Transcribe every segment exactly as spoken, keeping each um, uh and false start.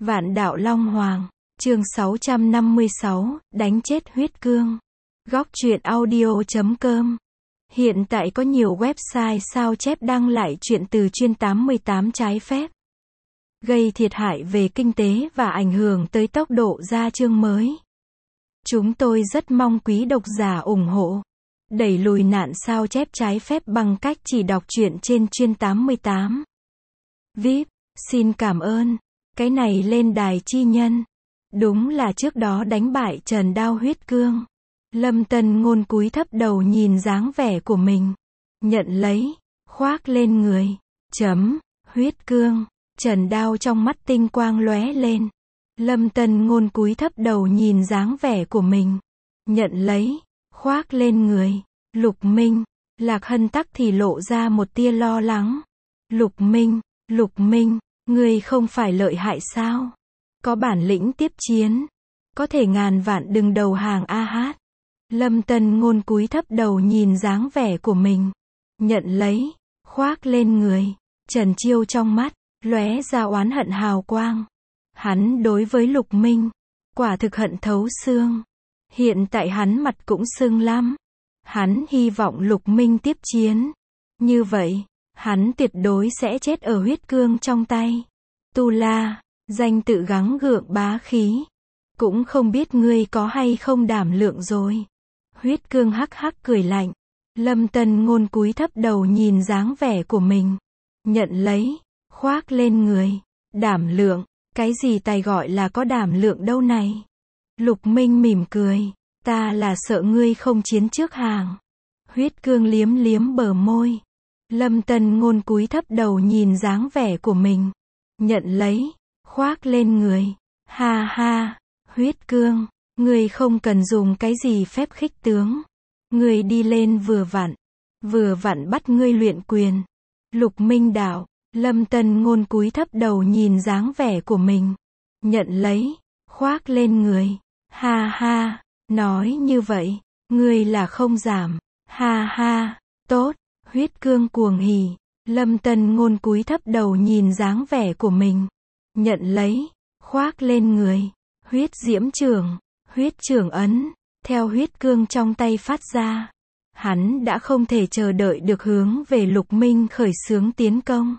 Vạn đạo Long Hoàng, chương sáu trăm năm mươi sáu, đánh chết huyết cương. Góc truyện audio chấm com. Hiện tại có nhiều website sao chép đăng lại truyện từ chuyên tám mươi tám trái phép, gây thiệt hại về kinh tế và ảnh hưởng tới tốc độ ra chương mới. Chúng tôi rất mong quý độc giả ủng hộ, đẩy lùi nạn sao chép trái phép bằng cách chỉ đọc truyện trên chuyên tám mươi tám. vê i pê, xin cảm ơn. Cái này lên đài chi nhân. Đúng là trước đó đánh bại Trần Đao huyết cương. Lâm Tân Ngôn cúi thấp đầu nhìn dáng vẻ của mình. Nhận lấy, khoác lên người. Chấm, huyết cương. Trần Đao trong mắt tinh quang lóe lên. Lâm Tân Ngôn cúi thấp đầu nhìn dáng vẻ của mình. Nhận lấy, khoác lên người. Lục Minh. Lạc Hân Tắc thì lộ ra một tia lo lắng. Lục Minh, Lục Minh, ngươi không phải lợi hại sao? Có bản lĩnh tiếp chiến, có thể ngàn vạn đừng đầu hàng a hát. Lâm Tân Ngôn cúi thấp đầu nhìn dáng vẻ của mình. Nhận lấy, khoác lên người. Trần Chiêu trong mắt lóe ra oán hận hào quang. Hắn đối với Lục Minh quả thực hận thấu xương. Hiện tại hắn mặt cũng sưng lắm. Hắn hy vọng Lục Minh tiếp chiến. Như vậy, hắn tuyệt đối sẽ chết ở huyết cương trong tay. Tu La, danh tự gắng gượng bá khí. Cũng không biết ngươi có hay không đảm lượng rồi. Huyết cương hắc hắc cười lạnh. Lâm Tân Ngôn cúi thấp đầu nhìn dáng vẻ của mình. Nhận lấy, khoác lên người. Đảm lượng, cái gì tài gọi là có đảm lượng đâu này. Lục Minh mỉm cười. Ta là sợ ngươi không chiến trước hàng. Huyết cương liếm liếm bờ môi. Lâm Tân Ngôn cúi thấp đầu nhìn dáng vẻ của mình. Nhận lấy, khoác lên người. Ha ha, huyết cương, ngươi không cần dùng cái gì phép khích tướng. Ngươi đi lên vừa vặn, vừa vặn bắt ngươi luyện quyền. Lục Minh đạo. Lâm Tân Ngôn cúi thấp đầu nhìn dáng vẻ của mình. Nhận lấy, khoác lên người. Ha ha, nói như vậy, ngươi là không giảm. Ha ha, tốt. Huyết cương cuồng hỉ. Lâm Tân Ngôn cúi thấp đầu nhìn dáng vẻ của mình. Nhận lấy, khoác lên người. Huyết diễm trưởng, huyết trưởng ấn, theo huyết cương trong tay phát ra. Hắn đã không thể chờ đợi được hướng về Lục Minh khởi xướng tiến công.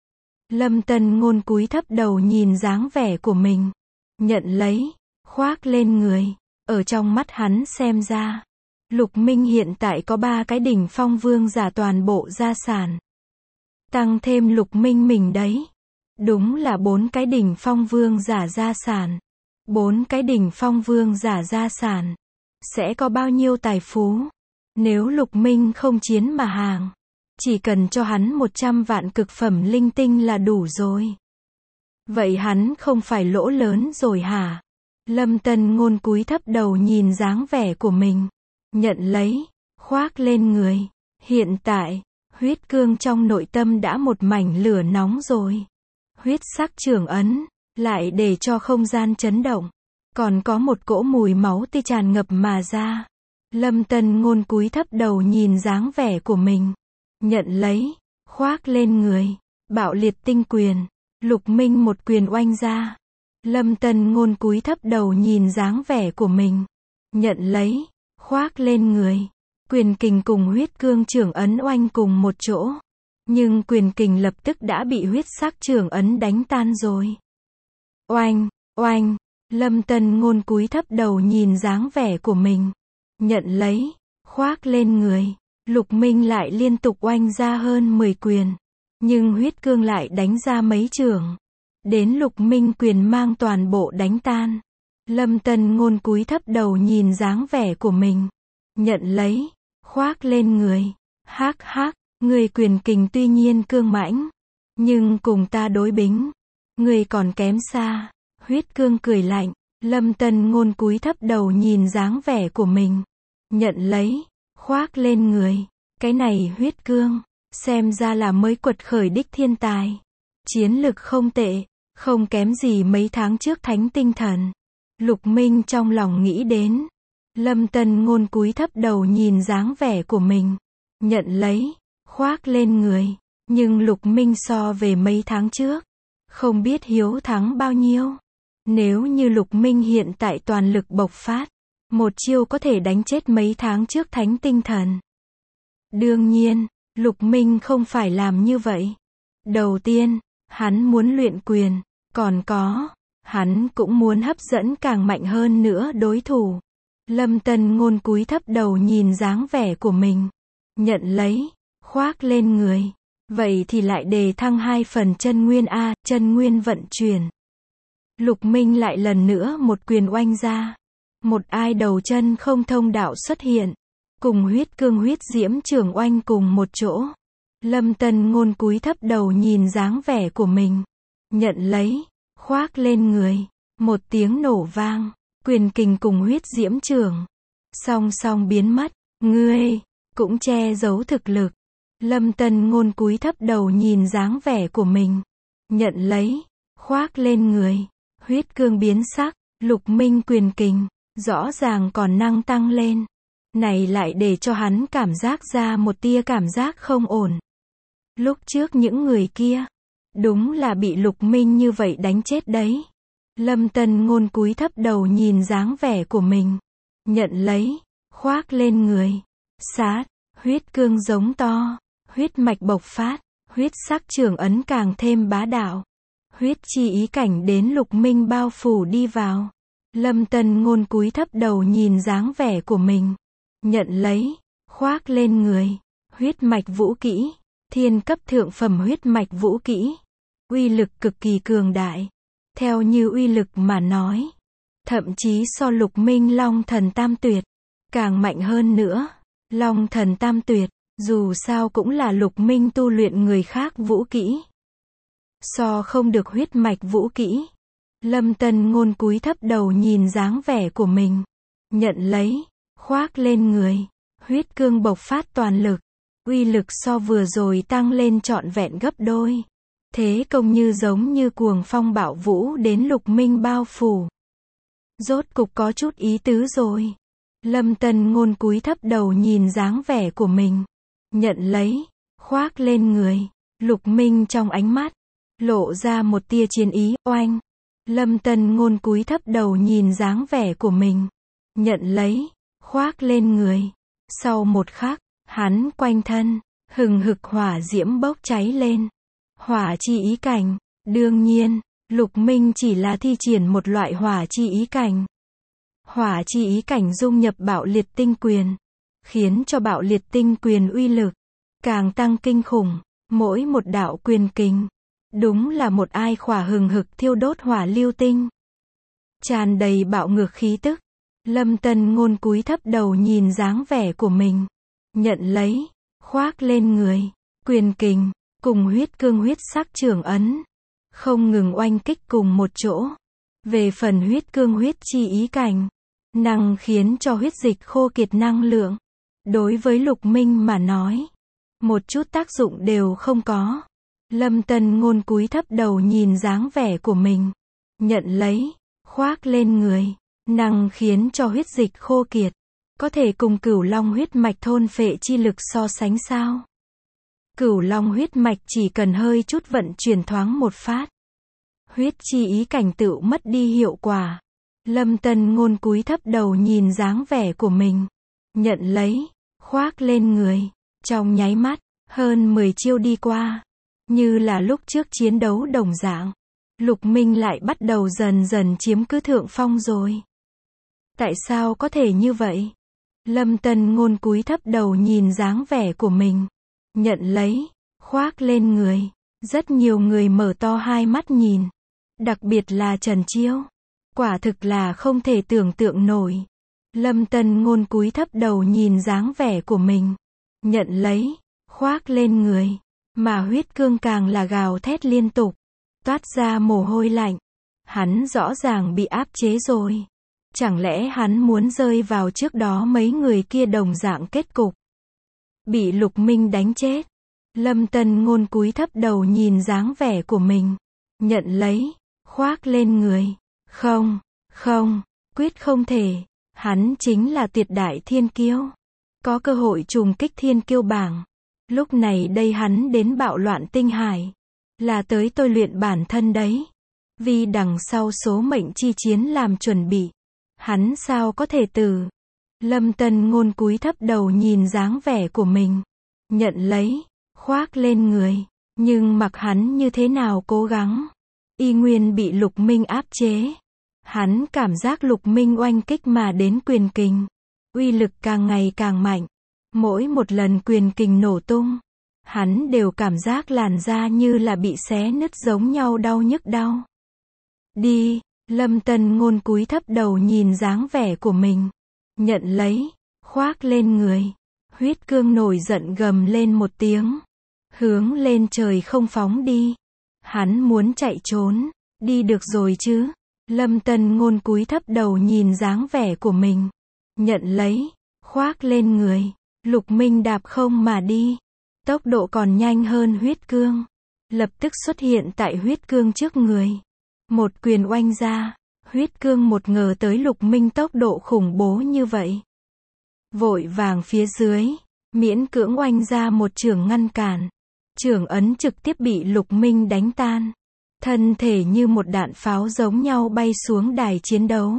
Lâm Tân Ngôn cúi thấp đầu nhìn dáng vẻ của mình. Nhận lấy, khoác lên người. Ở trong mắt hắn xem ra, Lục Minh hiện tại có ba cái đỉnh phong vương giả toàn bộ gia sản. Tăng thêm Lục Minh mình đấy. Đúng là bốn cái đỉnh phong vương giả gia sản. Bốn cái đỉnh phong vương giả gia sản. Sẽ có bao nhiêu tài phú? Nếu Lục Minh không chiến mà hàng, chỉ cần cho hắn một trăm vạn cực phẩm linh tinh là đủ rồi. Vậy hắn không phải lỗ lớn rồi hả? Lâm Tân Ngôn cúi thấp đầu nhìn dáng vẻ của mình. Nhận lấy, khoác lên người. Hiện tại, huyết cương trong nội tâm đã một mảnh lửa nóng rồi. Huyết sắc trưởng ấn, lại để cho không gian chấn động. Còn có một cỗ mùi máu tươi tràn ngập mà ra. Lâm Tân Ngôn cúi thấp đầu nhìn dáng vẻ của mình. Nhận lấy, khoác lên người. Bạo liệt tinh quyền. Lục Minh một quyền oanh ra. Lâm Tân Ngôn cúi thấp đầu nhìn dáng vẻ của mình. Nhận lấy, khoác lên người. Quyền kình cùng huyết cương trưởng ấn oanh cùng một chỗ. Nhưng quyền kình lập tức đã bị huyết sắc trưởng ấn đánh tan rồi. Oanh, oanh. Lâm Tân Ngôn cúi thấp đầu nhìn dáng vẻ của mình. Nhận lấy, khoác lên người. Lục Minh lại liên tục oanh ra hơn mười quyền. Nhưng huyết cương lại đánh ra mấy trưởng. Đến Lục Minh quyền mang toàn bộ đánh tan. Lâm Tân Ngôn cúi thấp đầu nhìn dáng vẻ của mình. Nhận lấy, khoác lên người. Hắc hắc, người quyền kình tuy nhiên cương mãnh, nhưng cùng ta đối bính, người còn kém xa. Huyết cương cười lạnh. Lâm Tân Ngôn cúi thấp đầu nhìn dáng vẻ của mình. Nhận lấy, khoác lên người. Cái này huyết cương, xem ra là mới quật khởi đích thiên tài. Chiến lực không tệ, không kém gì mấy tháng trước Thánh Tinh Thần. Lục Minh trong lòng nghĩ đến. Lâm Tân Ngôn cúi thấp đầu nhìn dáng vẻ của mình. Nhận lấy, khoác lên người. Nhưng Lục Minh so về mấy tháng trước, không biết hiếu thắng bao nhiêu. Nếu như Lục Minh hiện tại toàn lực bộc phát, một chiêu có thể đánh chết mấy tháng trước thánh tinh thần. Đương nhiên, Lục Minh không phải làm như vậy. Đầu tiên, hắn muốn luyện quyền, còn có, hắn cũng muốn hấp dẫn càng mạnh hơn nữa đối thủ. Lâm Tân Ngôn cúi thấp đầu nhìn dáng vẻ của mình, nhận lấy, khoác lên người. Vậy thì lại đề thăng hai phần chân nguyên a, chân nguyên vận chuyển. Lục Minh lại lần nữa một quyền oanh ra. Một ai đầu chân không thông đạo xuất hiện, cùng huyết cương huyết diễm trường oanh cùng một chỗ. Lâm Tân Ngôn cúi thấp đầu nhìn dáng vẻ của mình, nhận lấy, khoác lên người. Một tiếng nổ vang, quyền kình cùng huyết diễm trường song song biến mất. Ngươi cũng che giấu thực lực. Lâm Tân Ngôn cúi thấp đầu nhìn dáng vẻ của mình, nhận lấy, khoác lên người. Huyết cương biến sắc, Lục Minh quyền kình rõ ràng còn năng tăng lên. Này lại để cho hắn cảm giác ra một tia cảm giác không ổn. Lúc trước những người kia, đúng là bị Lục Minh như vậy đánh chết đấy. Lâm Tân Ngôn cúi thấp đầu nhìn dáng vẻ của mình, nhận lấy, khoác lên người. Sát, huyết cương giống to, huyết mạch bộc phát, huyết sắc trường ấn càng thêm bá đạo. Huyết chi ý cảnh đến Lục Minh bao phủ đi vào. Lâm Tân Ngôn cúi thấp đầu nhìn dáng vẻ của mình, nhận lấy, khoác lên người. Huyết mạch vũ kỹ, thiên cấp thượng phẩm huyết mạch vũ kỹ, uy lực cực kỳ cường đại. Theo như uy lực mà nói, thậm chí so Lục Minh Long Thần Tam Tuyệt càng mạnh hơn nữa. Long Thần Tam Tuyệt, dù sao cũng là Lục Minh tu luyện người khác vũ kỹ, so không được huyết mạch vũ kỹ. Lâm Tân Ngôn cúi thấp đầu nhìn dáng vẻ của mình, nhận lấy, khoác lên người. Huyết cương bộc phát toàn lực, uy lực so vừa rồi tăng lên trọn vẹn gấp đôi. Thế công như giống như cuồng phong bạo vũ đến Lục Minh bao phủ. Rốt cục có chút ý tứ rồi. Lâm Tân Ngôn cúi thấp đầu nhìn dáng vẻ của mình, nhận lấy, khoác lên người. Lục Minh trong ánh mắt lộ ra một tia chiến ý. Oanh. Lâm Tân Ngôn cúi thấp đầu nhìn dáng vẻ của mình, nhận lấy, khoác lên người. Sau một khắc, hắn quanh thân hừng hực hỏa diễm bốc cháy lên. Hỏa chi ý cảnh. Đương nhiên, Lục Minh chỉ là thi triển một loại hỏa chi ý cảnh. Hỏa chi ý cảnh dung nhập bạo liệt tinh quyền, khiến cho bạo liệt tinh quyền uy lực càng tăng kinh khủng. Mỗi một đạo quyền kình, đúng là một ai khỏa hừng hực thiêu đốt hỏa lưu tinh, tràn đầy bạo ngược khí tức. Lâm Tân Ngôn cúi thấp đầu nhìn dáng vẻ của mình, nhận lấy, khoác lên người. Quyền kình cùng huyết cương huyết sắc trường ấn không ngừng oanh kích cùng một chỗ. Về phần huyết cương huyết chi ý cảnh, năng khiến cho huyết dịch khô kiệt năng lượng, đối với Lục Minh mà nói, một chút tác dụng đều không có. Lâm Tân Ngôn cúi thấp đầu nhìn dáng vẻ của mình, nhận lấy, khoác lên người. Năng khiến cho huyết dịch khô kiệt, có thể cùng Cửu Long huyết mạch thôn phệ chi lực so sánh sao? Cửu Long huyết mạch chỉ cần hơi chút vận chuyển thoáng một phát, huyết chi ý cảnh tựu mất đi hiệu quả. Lâm Tân Ngôn cúi thấp đầu nhìn dáng vẻ của mình, nhận lấy, khoác lên người. Trong nháy mắt, hơn mười chiêu đi qua, như là lúc trước chiến đấu đồng dạng. Lục Minh lại bắt đầu dần dần chiếm cứ thượng phong rồi. Tại sao có thể như vậy? Lâm Tân Ngôn cúi thấp đầu nhìn dáng vẻ của mình, nhận lấy, khoác lên người. Rất nhiều người mở to hai mắt nhìn, đặc biệt là Trần Chiêu. Quả thực là không thể tưởng tượng nổi. Lâm Tân Ngôn cúi thấp đầu nhìn dáng vẻ của mình, nhận lấy, khoác lên người. Mà huyết cương càng là gào thét liên tục, toát ra mồ hôi lạnh. Hắn rõ ràng bị áp chế rồi. Chẳng lẽ hắn muốn rơi vào trước đó mấy người kia đồng dạng kết cục, bị Lục Minh đánh chết? Lâm Tân Ngôn cúi thấp đầu nhìn dáng vẻ của mình, nhận lấy, khoác lên người. Không, không, quyết không thể. Hắn chính là tuyệt đại thiên kiêu, có cơ hội trùng kích thiên kiêu bảng. Lúc này đây hắn đến bạo loạn tinh hải, là tới tôi luyện bản thân đấy. Vì đằng sau số mệnh chi chiến làm chuẩn bị. Hắn sao có thể từ. Lâm Tân Ngôn cúi thấp đầu nhìn dáng vẻ của mình. Nhận lấy, khoác lên người. Nhưng mặc hắn như thế nào cố gắng. Y nguyên bị Lục Minh áp chế. Hắn cảm giác Lục Minh oanh kích mà đến quyền kình. Uy lực càng ngày càng mạnh. Mỗi một lần quyền kình nổ tung. Hắn đều cảm giác làn da như là bị xé nứt giống nhau đau nhức đau. Đi, Lâm Tân Ngôn cúi thấp đầu nhìn dáng vẻ của mình. Nhận lấy, khoác lên người. Huyết cương nổi giận gầm lên một tiếng. Hướng lên trời không phóng đi. Hắn muốn chạy trốn. Đi được rồi chứ. Lâm Tân Ngôn cúi thấp đầu nhìn dáng vẻ của mình. Nhận lấy, khoác lên người. Lục Minh đạp không mà đi. Tốc độ còn nhanh hơn huyết cương. Lập tức xuất hiện tại huyết cương trước người. Một quyền oanh ra. Huyết cương một ngờ tới Lục Minh tốc độ khủng bố như vậy. Vội vàng phía dưới. Miễn cưỡng oanh ra một chưởng ngăn cản. Chưởng ấn trực tiếp bị Lục Minh đánh tan. Thân thể như một đạn pháo giống nhau bay xuống đài chiến đấu.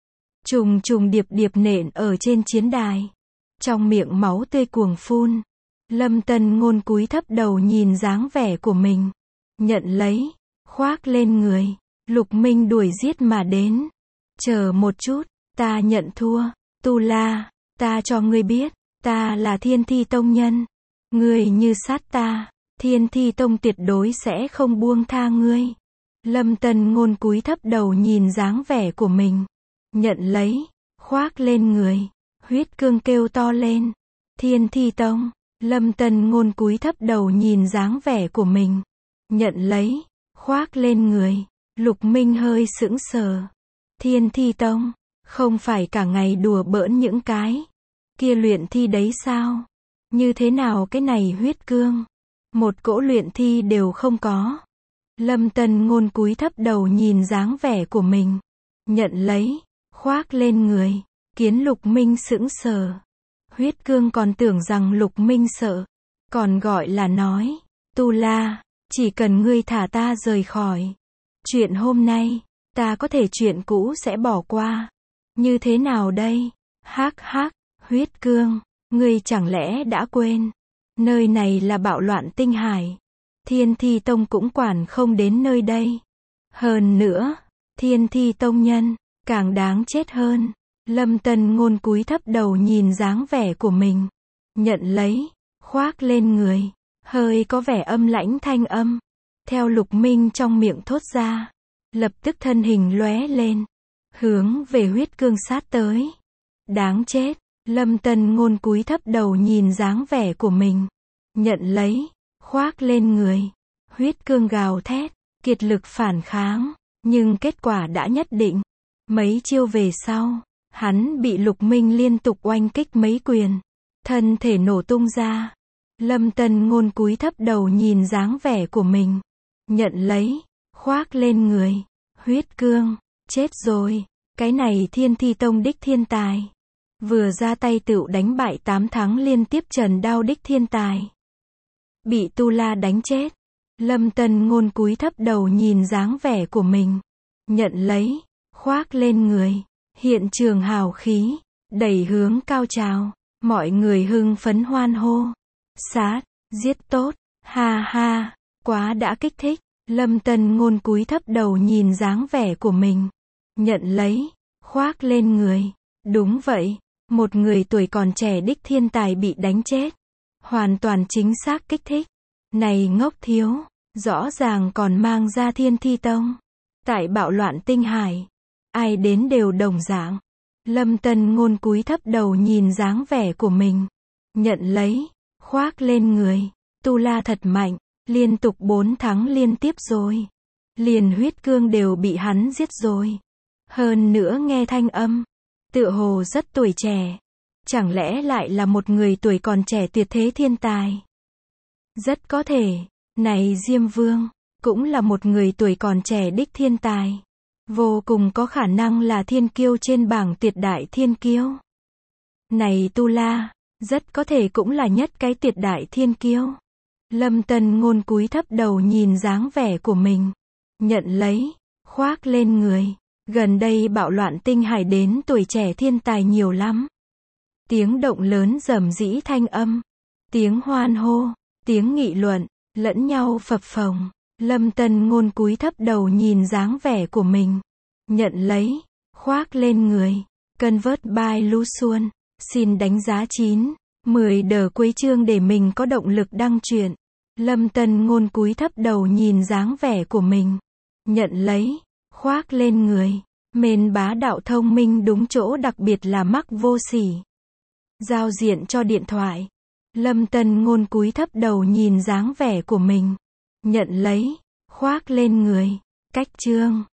Trùng trùng điệp điệp nện ở trên chiến đài. Trong miệng máu tươi cuồng phun. Lâm Tân Ngôn cúi thấp đầu nhìn dáng vẻ của mình. Nhận lấy, khoác lên người. Lục Minh đuổi giết mà đến. Chờ một chút, ta nhận thua. Tu La, ta cho ngươi biết, ta là Thiên Thi Tông nhân. Ngươi như sát ta, Thiên Thi Tông tuyệt đối sẽ không buông tha ngươi. Lâm Tân Ngôn cúi thấp đầu nhìn dáng vẻ của mình. Nhận lấy, khoác lên người. Huyết cương kêu to lên. Thiên Thi Tông. Lâm Tân Ngôn cúi thấp đầu nhìn dáng vẻ của mình. Nhận lấy, khoác lên người. Lục Minh hơi sững sờ. Thiên Thi Tông, không phải cả ngày đùa bỡn những cái kia luyện thi đấy sao? Như thế nào cái này huyết cương? Một cỗ luyện thi đều không có. Lâm Tân Ngôn cúi thấp đầu nhìn dáng vẻ của mình. Nhận lấy, khoác lên người. Kiến Lục Minh sững sờ. Huyết cương còn tưởng rằng Lục Minh sợ. Còn gọi là nói. Tu La, chỉ cần ngươi thả ta rời khỏi. Chuyện hôm nay, ta có thể chuyện cũ sẽ bỏ qua. Như thế nào đây? Hắc hắc, huyết cương, ngươi chẳng lẽ đã quên. Nơi này là bạo loạn tinh hải. Thiên Thi Tông cũng quản không đến nơi đây. Hơn nữa, Thiên Thi Tông nhân, càng đáng chết hơn. Lâm Tân Ngôn cúi thấp đầu nhìn dáng vẻ của mình. Nhận lấy, khoác lên người. Hơi có vẻ âm lãnh thanh âm. Theo Lục Minh trong miệng thốt ra. Lập tức thân hình lóe lên. Hướng về huyết cương sát tới. Đáng chết. Lâm Tân Ngôn cúi thấp đầu nhìn dáng vẻ của mình. Nhận lấy, khoác lên người. Huyết cương gào thét, kiệt lực phản kháng. Nhưng kết quả đã nhất định. Mấy chiêu về sau. Hắn bị Lục Minh liên tục oanh kích mấy quyền. Thân thể nổ tung ra. Lâm Tân Ngôn cúi thấp đầu nhìn dáng vẻ của mình. Nhận lấy, khoác lên người. Huyết cương, chết rồi. Cái này Thiên Thi Tông đích thiên tài. Vừa ra tay tựu đánh bại tám tháng liên tiếp Trần Đao đích thiên tài. Bị Tu La đánh chết. Lâm Tân Ngôn cúi thấp đầu nhìn dáng vẻ của mình. Nhận lấy, khoác lên người. Hiện trường hào khí, đẩy hướng cao trào. Mọi người hưng phấn hoan hô. Sát, giết tốt, ha ha, quá đã kích thích. Lâm Tân Ngôn cúi thấp đầu nhìn dáng vẻ của mình. Nhận lấy, khoác lên người. Đúng vậy, một người tuổi còn trẻ đích thiên tài bị đánh chết. Hoàn toàn chính xác kích thích. Này ngốc thiếu, rõ ràng còn mang ra Thiên Thi Tông. Tại bạo loạn tinh hải, ai đến đều đồng dạng. Lâm Tân Ngôn cúi thấp đầu nhìn dáng vẻ của mình. Nhận lấy, khoác lên người. Tu La thật mạnh, liên tục bốn thắng liên tiếp rồi. Liền huyết cương đều bị hắn giết rồi. Hơn nữa nghe thanh âm, tựa hồ rất tuổi trẻ. Chẳng lẽ lại là một người tuổi còn trẻ tuyệt thế thiên tài? Rất có thể, này Diêm Vương, cũng là một người tuổi còn trẻ đích thiên tài. Vô cùng có khả năng là thiên kiêu trên bảng tuyệt đại thiên kiêu. Này Tu La, rất có thể cũng là nhất cái tuyệt đại thiên kiêu. Lâm Tân Ngôn cúi thấp đầu nhìn dáng vẻ của mình. Nhận lấy, khoác lên người. Gần đây bạo loạn tinh hải đến tuổi trẻ thiên tài nhiều lắm. Tiếng động lớn rầm rĩ thanh âm. Tiếng hoan hô. Tiếng nghị luận. Lẫn nhau phập phồng. Lâm Tân Ngôn cúi thấp đầu nhìn dáng vẻ của mình. Nhận lấy. Khoác lên người. Convert by Luxuan. Xin đánh giá chín. mười đờ cuối chương để mình có động lực đăng truyện. Lâm Tân Ngôn cúi thấp đầu nhìn dáng vẻ của mình. Nhận lấy. Khoác lên người. Mến bá đạo thông minh đúng chỗ, đặc biệt là mắc vô sỉ. Giao diện cho điện thoại. Lâm Tân Ngôn cúi thấp đầu nhìn dáng vẻ của mình. Nhận lấy. Khoác lên người. Cách chương.